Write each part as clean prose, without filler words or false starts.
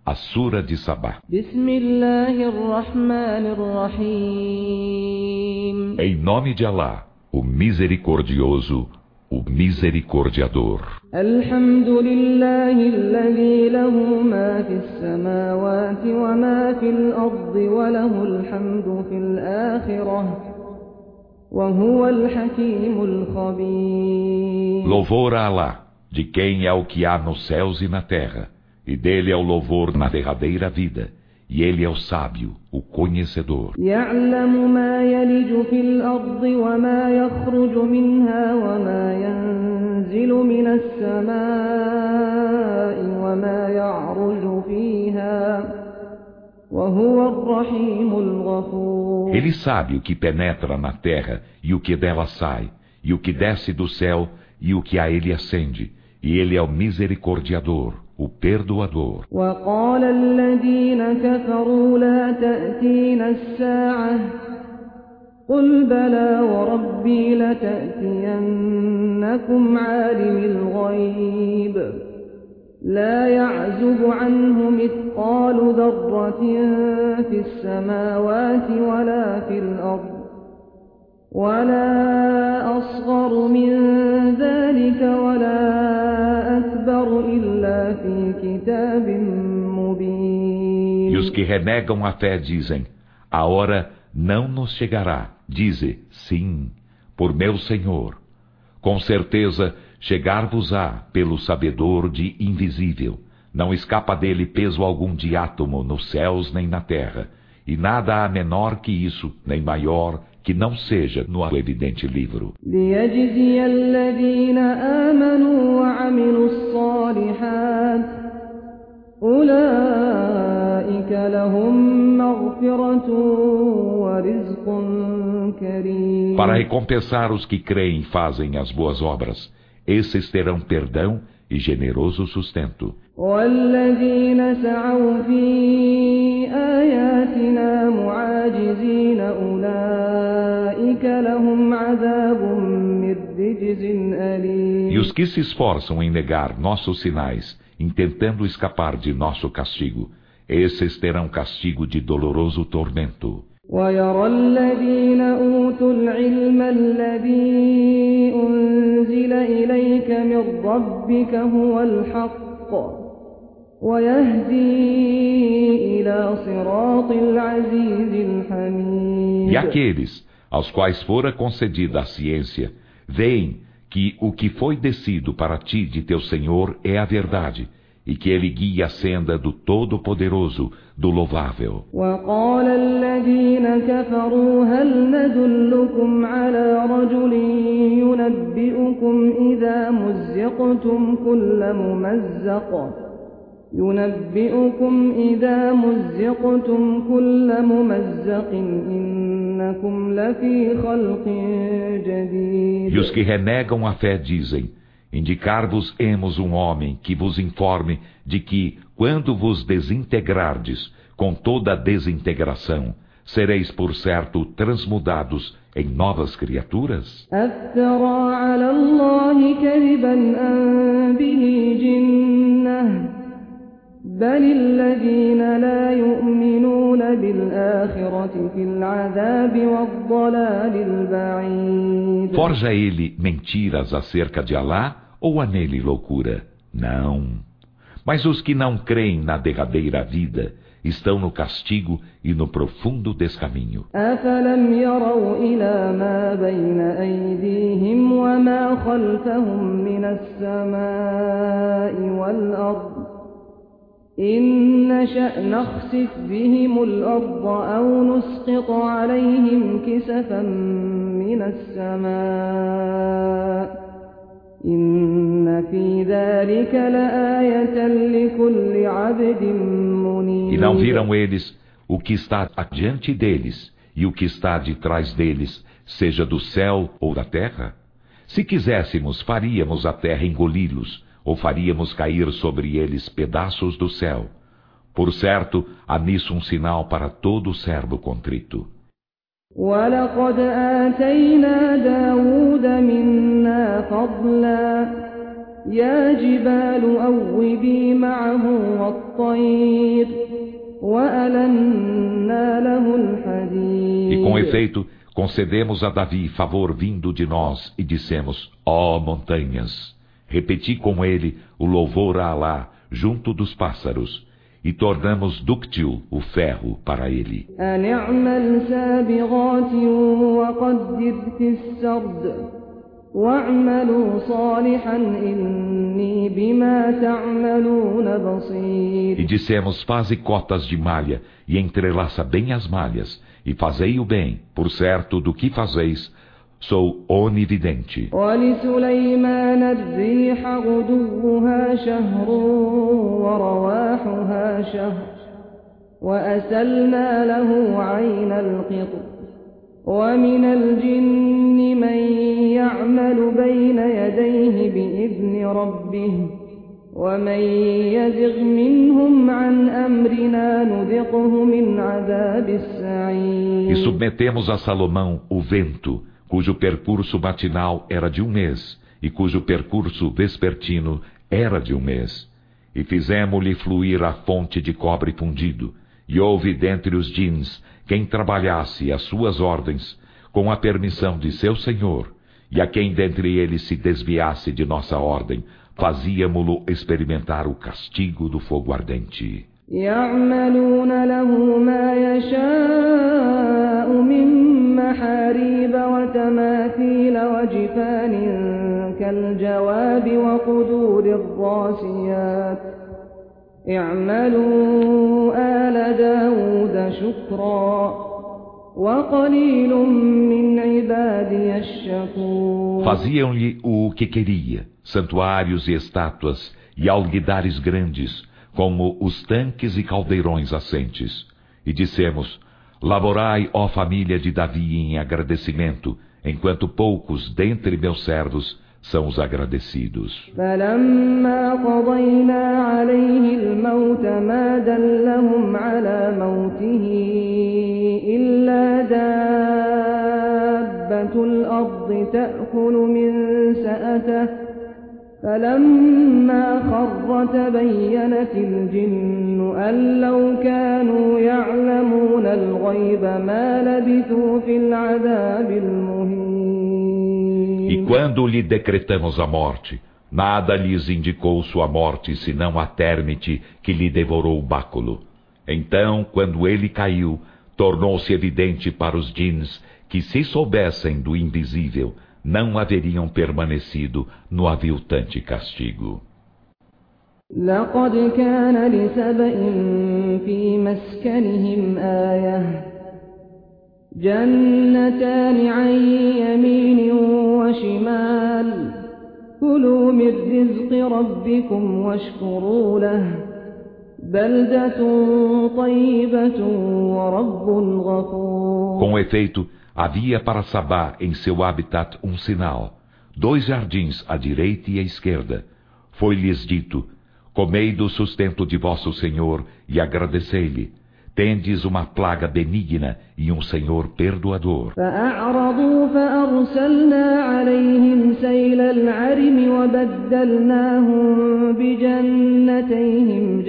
A Sura de Sabá. Em nome de Alá, o Misericordioso, o Misericordiador. Louvor a Alá, de quem é o que há nos céus e na terra, e dele é o louvor na derradeira vida, e ele é o sábio, o conhecedor. Ele sabe o que penetra na terra e o que dela sai, e o que desce do céu e o que a ele ascende, e ele é o misericordiador, o perdoador. قل بلى وربي لتأتينكم عالم الغيب لا يعزب عنه مثقال ذرة في السماوات ولا في الأرض ولا أصغر من ذلك ولا أكبر إلا في كتاب مبين. E os que renegam a fé dizem: a hora não nos chegará. Dize: sim, por meu Senhor. Com certeza chegar-vos-á pelo sabedor de invisível. Não escapa dele peso algum de átomo nos céus nem na terra, e nada há menor que isso, nem maior que não seja no evidente livro. ليجزي الذين آمنوا وعملوا الصالحات أولئك لهم مغفرة ورزق كريم. Para recompensar os que creem e fazem as boas obras, esses terão perdão e generoso sustento. والذين سعوا في آياتنا معاجزين أولئك لهم عذاب من رجز أليم. E os que se esforçam em negar nossos sinais, intentando escapar de nosso castigo, esses terão castigo de doloroso tormento. ويرى الذين أوتوا العلم الذي أنزل إليك من ربك هو الحق ويهدي إلى صراط العزيز الحميد. E aqueles aos quais fora concedida a ciência, veem que o que foi descido para ti de teu Senhor é a verdade, e que ele guia a senda do Todo-Poderoso, do Louvável. وقال الذين كفروا هل ندلكم على رجل ينبئكم إذا مزقتم كل ممزق إنكم لفي خلق جديد. E os que renegam a fé dizem: indicar-vos-emos um homem que vos informe de que, quando vos desintegrardes com toda a desintegração, sereis por certo transmudados em novas criaturas? أفترى على الله كذبا أم به جنة بل الذين لا يؤمنون بالآخرة في العذاب والضلال البعيد. Forja ele mentiras acerca de Alá ou há nele loucura? Não. Mas os que não creem na derradeira vida estão no castigo e no profundo descaminho. أفلم يروا إلى ما بين أيديهم وما خلفهم من السماء والأرض إن نشأ نخسف بهم الأرض أو نسقط عليهم كسفا من السماء إن في ذلك لآية لكل عبد منيب. E não viram eles o que está adiante deles e o que está de trás deles, seja do céu ou da terra? Se quiséssemos, faríamos a terra engoli-los, ou faríamos cair sobre eles pedaços do céu. Por certo, há nisso um sinal para todo servo contrito. وَلَقَدْ آتَيْنَا دَاوُودَ مِنَّا فَضْلًا يا جبال أوبي معه والطير وألنا له E com الحديد. efeito, concedemos a Davi favor vindo de nós e dissemos: ó montanhas, repeti com ele o louvor a Alá junto dos pássaros, e tornamos dúctil o ferro para ele. أن اعمل سابغات وقدر في السرد واعملوا صالحا إني بما تعملون بصير. E dissemos: faze cotas de malha, e entrelaça bem as malhas, e fazei o bem, por certo do que fazeis, sou onividente. ولسليمان الريح غدوها شهر ورواحها شهر وأسلنا له عين القطر ومن الجن من يعمل بين يديه بإذن ربه ومن يزغ منهم عن أمرنا نذقه من عذاب السعير. E submetemos a Salomão o vento, cujo percurso matinal era de 1 mês, e cujo percurso vespertino era de 1 mês. E fizemo-lhe fluir a fonte de cobre fundido, e houve dentre os djinns quem trabalhasse as suas ordens, com a permissão de seu Senhor, e a quem dentre eles se desviasse de nossa ordem, fazíamo-lo experimentar o castigo do fogo ardente. يعملون له ما يشاء من محاريب وتماثيل وجفان كالجواب وقدور الراسيات اعملوا آل داود شكرا وقليل من عبادي الشكور. Faziam-lhe o que queria, santuários e estátuas, e alguidares grandes, como os tanques e caldeirões assentes. E dissemos: laborai, ó família de Davi, em agradecimento, enquanto poucos dentre meus servos são os agradecidos. فلما قضينا عليه الموت ما دلهم على موته إلا دابة الأرض تأكل من سأته فلما خر تبينت الجن أن لو كانوا يعلمون الغيب ما لبثوا في العذاب المهين. E quando lhe decretamos a morte, nada lhes indicou sua morte senão a térmite que lhe devorou o báculo. Então, quando ele caiu, tornou-se evidente para os djinns que, se soubessem do invisível, não haveriam permanecido no aviltante castigo. لقد كان لسبإ في مسكنهم آية جنتان عن يمين وشمال كلوا من رزق ربكم واشكروا له بلدة طيبة ورب غفور. Com efeito, havia para Sabá em seu habitat um sinal, 2 jardins à direita e à esquerda. Foi-lhes dito: comei do sustento de vosso Senhor e agradecei-lhe. Tendes uma plaga benigna e um Senhor perdoador. فأعرضوا فأرسلنا عليهم سيل العرم وبدلناهم بجنتين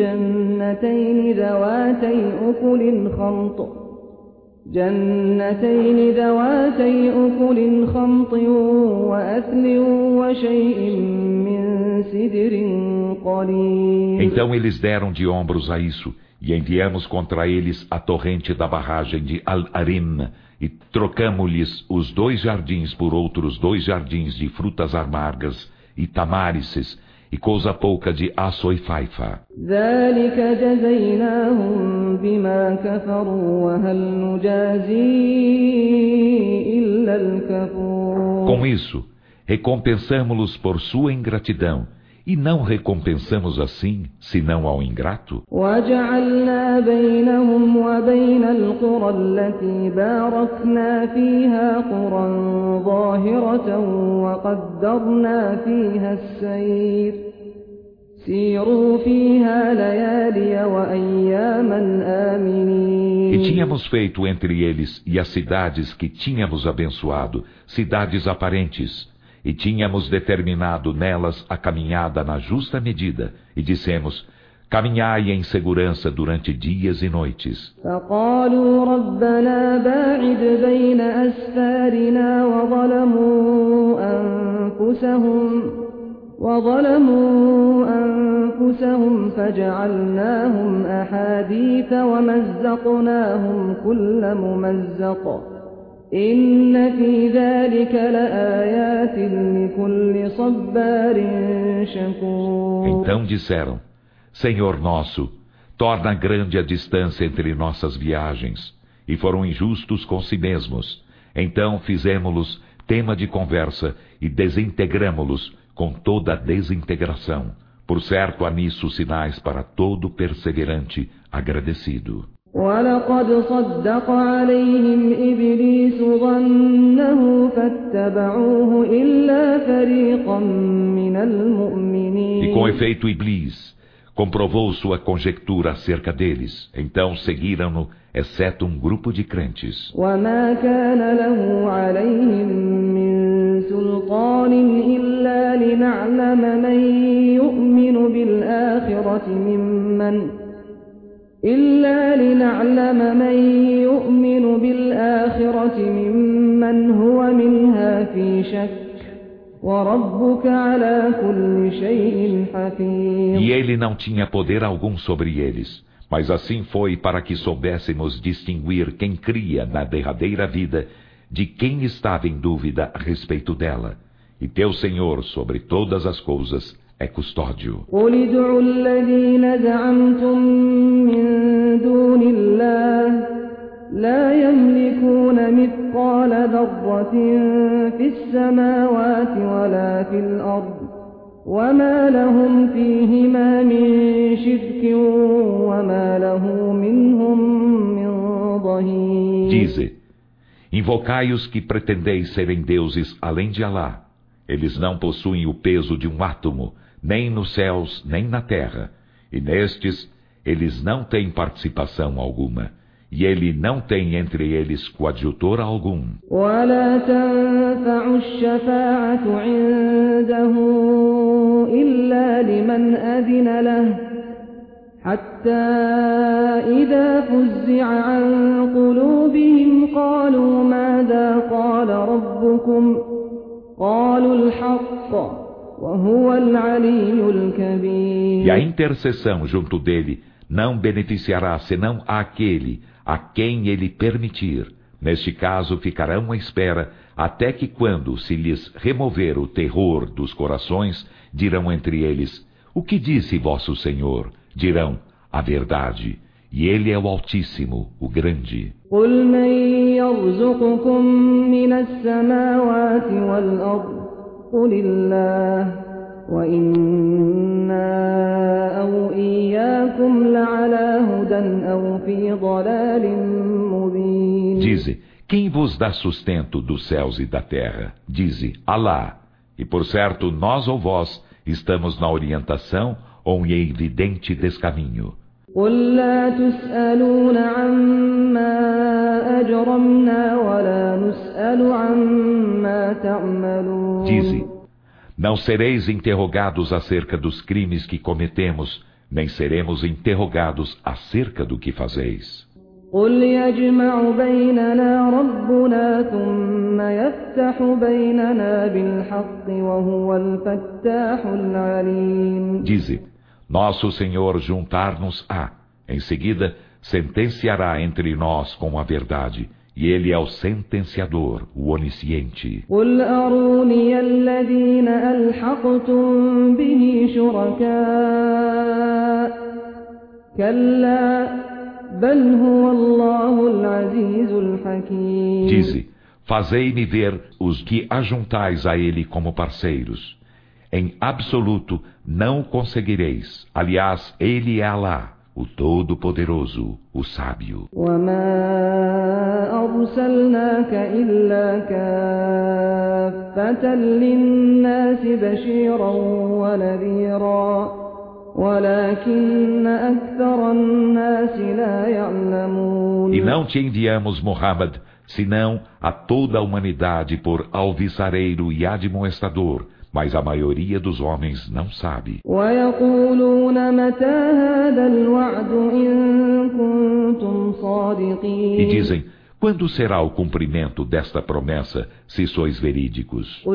ذواتي أكل خمط وأثل وشيء من سدر قليل. Então eles deram de ombros a isso, e enviamos contra eles a torrente da barragem de Al-Arim, e trocamo-lhes os 2 jardins por outros 2 jardins de frutas amargas e tamárices, e coisa pouca de açoifaifa. ذلك جزيناهم بما كفروا وهل نجازي إلا الكفور. Com isso, recompensamo-los por sua ingratidão, e não recompensamos assim, senão ao ingrato. وجعلنا بينهم وبين القرى التي باركنا فيها قرى ظاهرة وقدرنا فيها السير سيروا فيها ليالي وأياما آمنين. E tínhamos feito entre eles e as cidades que tínhamos abençoado, cidades aparentes, e tínhamos determinado nelas a caminhada na justa medida, e dissemos: caminhai em segurança durante dias e noites. فقالوا ربنا باعد بين أسفارنا وظلموا أنفسهم فجعلناهم أحاديث ومزقناهم كل ممزق إن في ذلك لآيات لكل صبار شكور. Então disseram: Senhor nosso, torna grande a distância entre nossas viagens, e foram injustos com si mesmos. Então fizemos-los tema de conversa e desintegramo-los com toda a desintegração. Por certo, há nisso sinais para todo perseverante agradecido. وَلَقَدْ صَدَّقَ عَلَيْهِمْ إِبْلِيسُ ظَنَّهُ فَاتَّبَعُوهُ إِلَّا فَرِيقًا مِنَ الْمُؤْمِنِينَ. E com efeito, Iblis comprovou sua conjectura acerca deles. Então seguiram-no, exceto um grupo de crentes. وَمَا كَانَ لَهُ عَلَيْهِمْ مِنْ سُلْطَانٍ إِلَّا لِنَعْلَمَ مَنْ يُؤْمِنُ بِالْآخِرَةِ مِمَّنْ هُوَ مِنْهَا فِي شَكٍّ وَرَبُّكَ عَلَى كُلِّ شَيْءٍ حَفِيظٌ. E ele não tinha poder algum sobre eles, mas assim foi para que soubéssemos distinguir quem cria na derradeira vida de quem estava em dúvida a respeito dela. E teu Senhor sobre todas as coisas é custódio. قُلِ ادْعُوا الَّذِينَ زَعَمْتُم مِّن دُونِ اللَّهِ لَا يَمْلِكُونَ مِثْقَالَ ذَرَّةٍ فِي السَّمَاوَاتِ وَلَا فِي الْأَرْضِ وَمَا لَهُمْ فِيهِمَا مِن شِرْكٍ وَمَا لَهُ مِنْهُم مِّن ظَهِيرٍ. Dize: invocai os que pretendeis serem deuses além de Alá. Eles não possuem o peso de um átomo, nem nos céus, nem na terra. E nestes, eles não têm participação alguma. E ele não tem entre eles coadjutor algum. وَلَا تَنفَعُ الشَّفَاعَةُ عِندَهُ إِلَّا لِمَنْ أَذِنَ لَهُ حَتَّى إِذَا فُزِّعَ عَنْ قُلُوبِهِمْ قَالُوا مَاذَا قَالَ رَبُّكُمْ قَالُوا الْحَقَّ وَهُوَ الْعَلِيُّ الْكَبِيرُ. E a intercessão junto dele não beneficiará senão àquele a quem ele permitir. Neste caso ficarão à espera, até que quando se lhes remover o terror dos corações, dirão entre eles: o que disse vosso Senhor? Dirão: a verdade. E ele é o Altíssimo, o Grande. قُلْ مَنْ يَرْزُقُكُم مِّنَ السَّمَاوَاتِ وَالْأَرْضِ قُلِ اللَّهُ وَإِنَّا أَوْ إِيَّاكُمْ لَعَلَى هُدًى أَوْ فِي ضَلَالٍ مُّبِينٍ. Dize: quem vos dá sustento dos céus e da terra? Dize: Alá. E por certo, nós ou vós estamos na orientação ou em evidente descaminho. قُل لَّا تُسْأَلُونَ عَمَّا أَجْرَمْنَا وَلَا نُسْأَلُ عَمَّا تَعْمَلُونَ. Dize: não sereis interrogados acerca dos crimes que cometemos, nem seremos interrogados acerca do que fazeis. قُلْ يَجْمَعُ بَيْنَنَا رَبُّنَا ثُمَّ يَفْتَحُ بَيْنَنَا بِالْحَقِّ وَهُوَ الْفَتَّاحُ الْعَلِيمُ. Dize: nosso Senhor juntar-nos-á, em seguida sentenciará entre nós com a verdade, e Ele é o sentenciador, o onisciente. قُلْ أَرُونِيَ الَّذِينَ أَلْحَقْتُم بِهِ شُرَكَاءَ كَلَّا بَلْ هُوَ اللَّهُ الْعَزِيزُ الْحَكِيمُ. Dize: fazei-me ver os que ajuntais a Ele como parceiros. Em absoluto não o conseguireis. Aliás, Ele é Alá, o Todo-Poderoso, o Sábio. وَمَا أَرْسَلْنَاكَ إِلَّا كَافَّةً لِلنَّاسِ بَشِيرًا وَنَذِيرًا وَلَكِنَّ أَكْثَرَ النَّاسِ لَا يَعْلَمُونَ. E não te enviamos, Muhammad, senão a toda a humanidade por alvissareiro e admoestador, mas a maioria dos homens não sabe. E dizem, quando será o cumprimento desta promessa, se sois verídicos?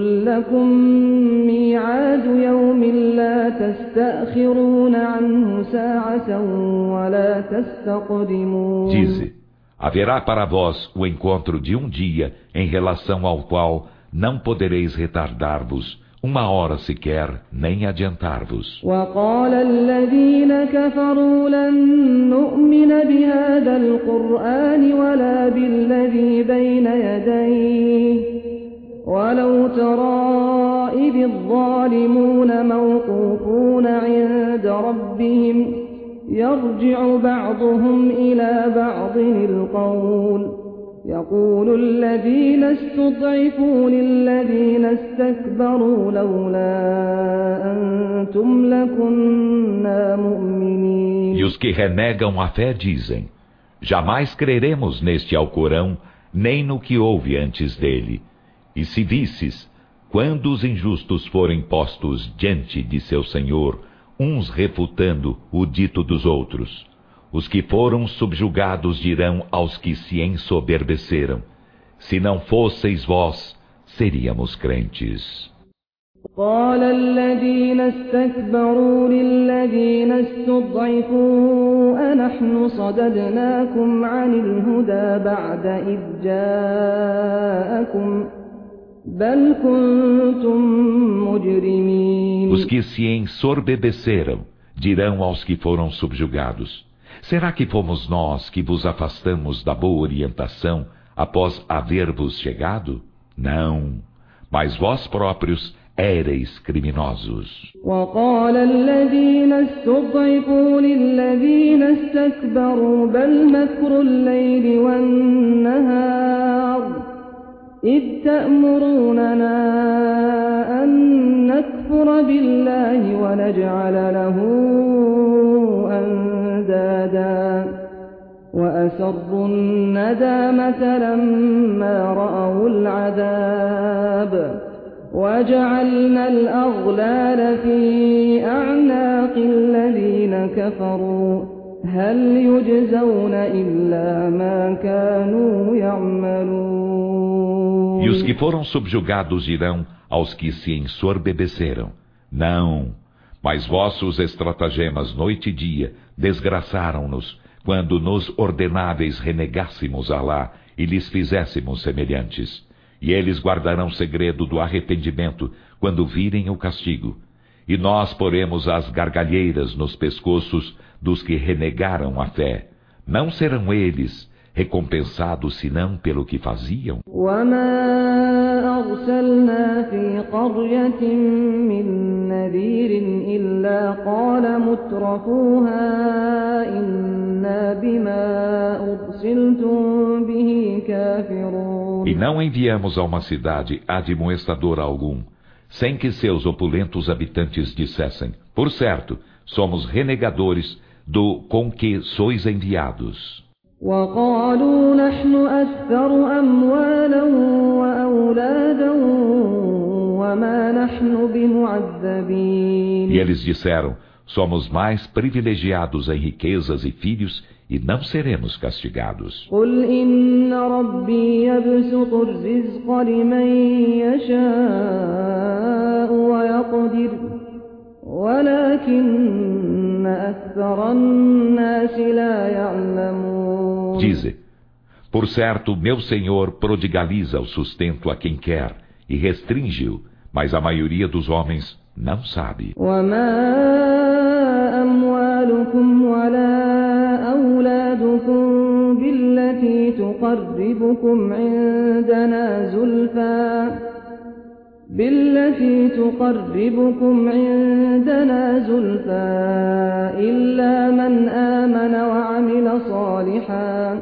Dize, haverá para vós o encontro de um dia em relação ao qual não podereis retardar-vos uma hora sequer, nem adiantar-vos. وقال الذين كفروا لن نؤمن بهذا القرآن ولا بالذي بين يديه ولو ترى إذ الظالمون موقوفون عند ربهم يرجع بعضهم إلى بعض القول يقول الذين استضعفوا للذين استكبروا لولا أنتم لكنا مؤمنين. E os que renegam a fé dizem, jamais creremos neste Alcorão, nem no que houve antes dele. E se visses, quando os injustos forem postos diante de seu Senhor, uns refutando o dito dos outros, os que foram subjugados dirão aos que se ensoberbeceram, se não fosseis vós, seríamos crentes. قال الذين استكبروا للذين استضعفوا أنحن صددناكم عن الهدى بعد إذ جاءكم بل كنتم مجرمين. Os que se ensoberbeceram dirão aos que foram subjugados, será que fomos nós que vos afastamos da boa orientação após haver-vos chegado? Não, mas vós próprios éreis criminosos. وقال الذين استضعفوا للذين استكبروا بل مكر الليل والنهار إذ تأمروننا أن نكفر بالله ونجعل له أندادا وأسروا الندامة لما رأوا العذاب وجعلنا الأغلال في أعناق الذين كفروا هل يجزون إلا ما كانوا يعملون. E os que foram subjugados dirão aos que se ensoberbeceram, não, mas vossos estratagemas noite e dia desgraçaram-nos quando nos ordenáveis renegássemos Alá e lhes fizéssemos semelhantes. E eles guardarão segredo do arrependimento quando virem o castigo. E nós poremos as gargalheiras nos pescoços dos que renegaram a fé. Não serão eles recompensados senão pelo que faziam? E não enviamos a uma cidade admoestador algum, sem que seus opulentos habitantes dissessem, por certo, somos renegadores do com que sois enviados. وقالوا نحن أكثر أموالا وأولادا وما نحن بمعذبين. E eles disseram, somos mais privilegiados em riquezas e filhos e não seremos castigados. قل إن ربي يبسط الرزق لمن يشاء ويقدر ولكن أكثر الناس لا يعلمون. Dize, por certo, meu Senhor prodigaliza o sustento a quem quer e restringe-o, mas a maioria dos homens não sabe. وما أموالكم ولا أولادكم بالتي تقربكم عندنا زلفى إلا من آمن وعمل صالحا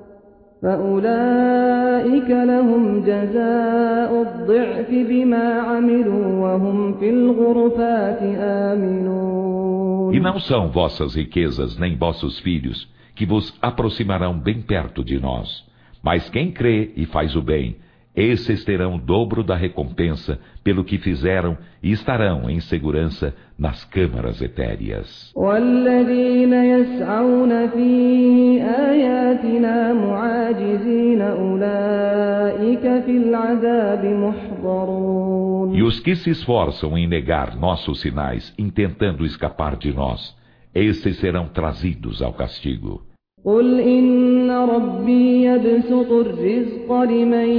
فأولئك لهم جزاء الضعف بما عملوا وهم في الغرفات آمنون. E não são vossas riquezas nem vossos filhos que vos aproximarão bem perto de nós. Mas quem crê e faz o bem, esses terão o dobro da recompensa pelo que fizeram e estarão em segurança nas câmaras etéreas. والذين يسعون في آياتنا معاجزين أولئك في العذاب محضرون. E os que se esforçam em negar nossos sinais, intentando escapar de nós, esses serão trazidos ao castigo. قل إن ربي يبسط الرزق لمن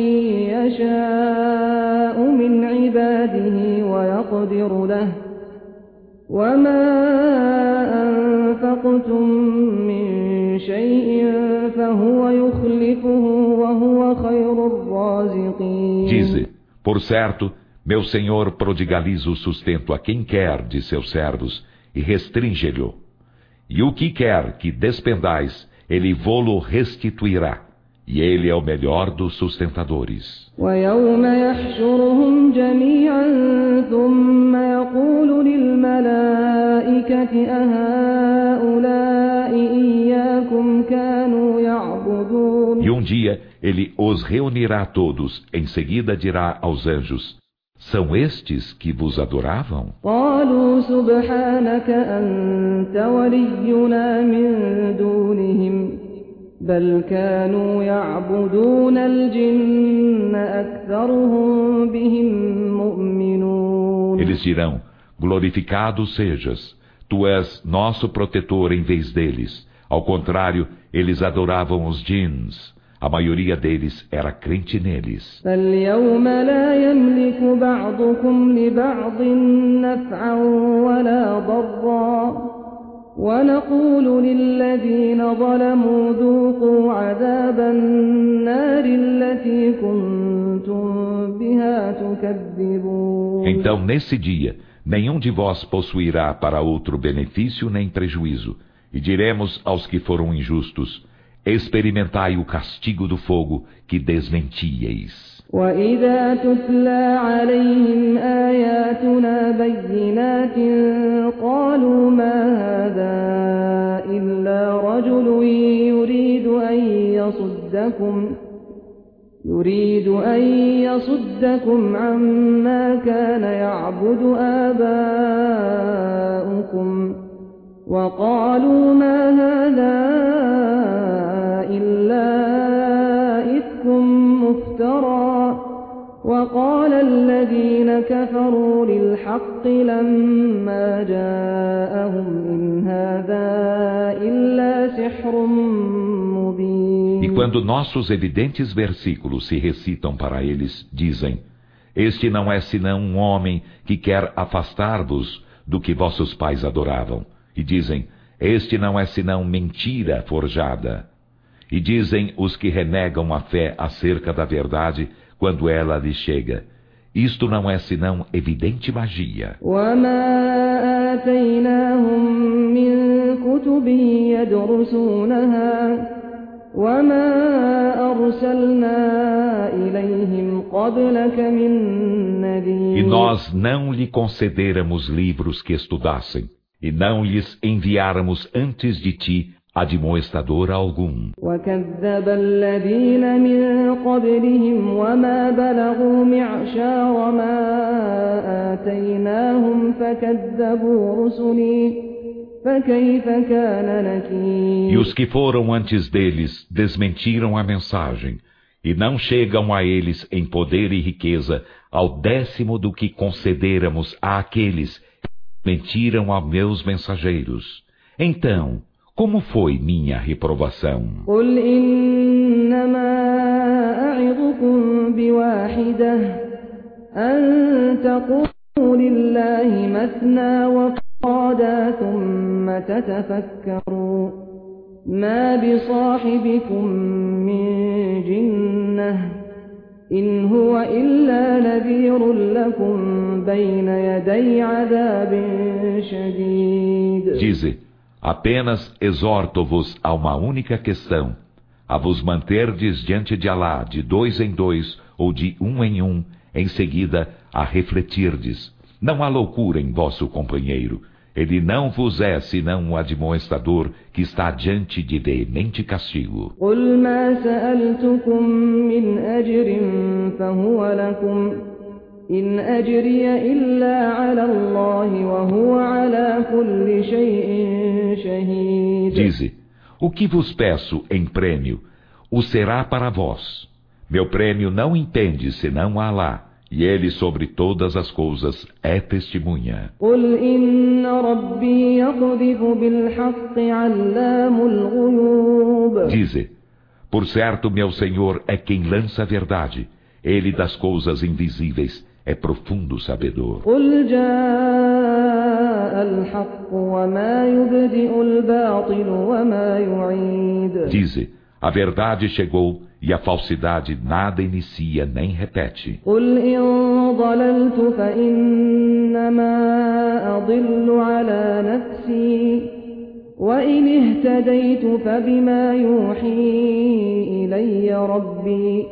يشاء من عباده ويقدر له وما أنفقتم من شيء فهو يخلفه وهو خير الرازقين. Dize, por certo, meu Senhor prodigaliza o sustento a quem quer de seus servos e restringe-lhe. E o que quer que despendais, Ele vô-lo restituirá, e Ele é o melhor dos sustentadores. ويوم يحشرهم جميعا ثم يقول للملائكة أهؤلاء إياكم كانوا يعبدون. E um dia Ele os reunirá a todos, em seguida dirá aos anjos, são estes que vos adoravam? قالوا سبحانك أنت ولينا من دونهم بل كانوا يعبدون الجن أكثرهم بهم مؤمنون. Eles dirão, glorificado sejas, tu és nosso protetor em vez deles. Ao contrário, eles adoravam os djinns. A maioria deles era crente neles. فاليوم لا يملك بعضكم لبعض نفعا ولا ضرا ونقول للذين ظلموا ذوقوا عذاب النار التي كنتم بها تكذبون. Então, nesse dia, nenhum de vós possuirá para outro benefício nem prejuízo. E diremos aos que foram injustos, experimentai o castigo do fogo que desmentíeis. وإذا تتلى عليهم آياتنا بينات قالوا ما هذا إلا رجل يريد أن يصدكم عما كان يعبد آباؤكم وقالوا ما هذا إلا إفك مفترى وقال الذين كفروا للحق لما جاءهم إن هذا إلا سحر مبين. E quando nossos evidentes versículos se recitam para eles, dizem, este não é senão um homem que quer afastar-vos do que vossos pais adoravam. E dizem, este não é senão mentira forjada. E dizem os que renegam a fé acerca da verdade quando ela lhes chega, isto não é senão evidente magia. وما آتيناهم من كتب يدرسونها وما أرسلنا إليهم قبلك من نذير. E nós não lhe concederamos livros que estudassem, e não lhes enviáramos antes de ti admoestador algum. وكذب الذين من قبلهم وما بلغوا معشار ما آتيناهم فكذبوا رسلي فكيف كان نكير. E os que foram antes deles desmentiram a mensagem, e não chegam a eles em poder e riqueza ao 10º do que concederamos àqueles que mentiram a meus mensageiros. Então, como foi minha reprovação? قل إنما أعظكم بواحدة أن تقولوا لله مثنى وفرادا ثم تتفكروا ما بصاحبكم من جنة إن هو إلا نذير لكم بين يدي عذاب شديد. Dize, apenas exorto-vos a uma única questão, a vos manterdes diante de Alá de 2 em 2 ou de 1 em 1, em seguida a refletirdes. Não há loucura em vosso companheiro. Ele não vos é senão um admoestador que está diante de veemente castigo. قل ما سألتكم من أجر فهو لكم إن أجري إلا على الله وهو على كل شيء شهيد. Dize, o que vos peço em prêmio, o será para vós. Meu prêmio não impende senão a Alá, e ele sobre todas as coisas é testemunha. قل إن ربي يقذف بالحق علام الغيوب. Dize, por certo meu Senhor é quem lança a verdade, ele das coisas invisíveis é profundo sabedor. قل جاء الحق وما يبدئ الباطل وما يعيد. Dize, a verdade chegou e a falsidade nada inicia nem repete. قل إن ضللت فإنما أضل على نفسي وإن اهتديت فبما يوحي إلي ربي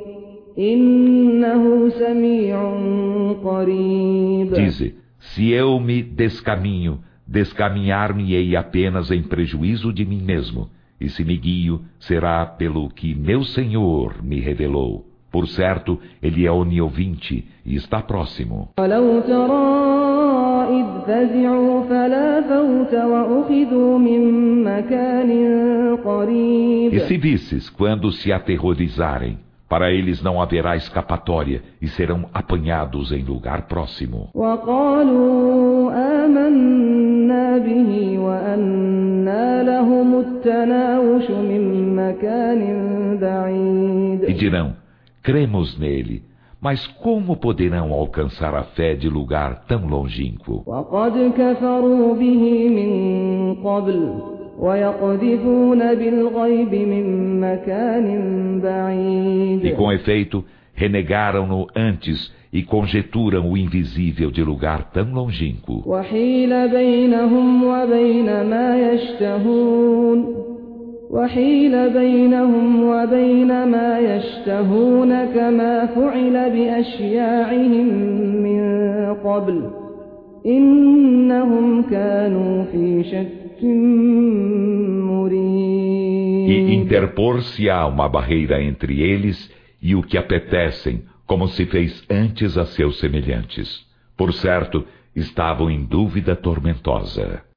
إنه سميع قريب. Dize, se eu me descaminho, descaminhar-me-ei apenas em prejuízo de mim mesmo, e se me guio, será pelo que meu Senhor me revelou. Por certo, ele é oniovinte e está próximo. ولو ترى إذ فزعوا فلا فوت وأخذوا من مكان قريب. E se visses quando se aterrorizarem, para eles não haverá escapatória e serão apanhados em lugar próximo. وقالوا آمنا به وأنى لهم التناوش من مكان بعيد. E dirão, cremos nele, mas como poderão alcançar a fé de lugar tão longínquo? وقد كفروا به من قبل ويقذفون بالغيب من مكان بعيد. E com efeito, renegaram-no antes e conjeturam o invisível de lugar tão longínquo. وحيل بينهم وبين ما يشتهون وحيل بينهم وبين ما يشتهون كما فعل بأشياعهم من قبل إنهم كانوا في شك مريب. E interpor-se-á uma barreira entre eles e o que apetecem, como se fez antes a seus semelhantes. Por certo, estavam em dúvida tormentosa.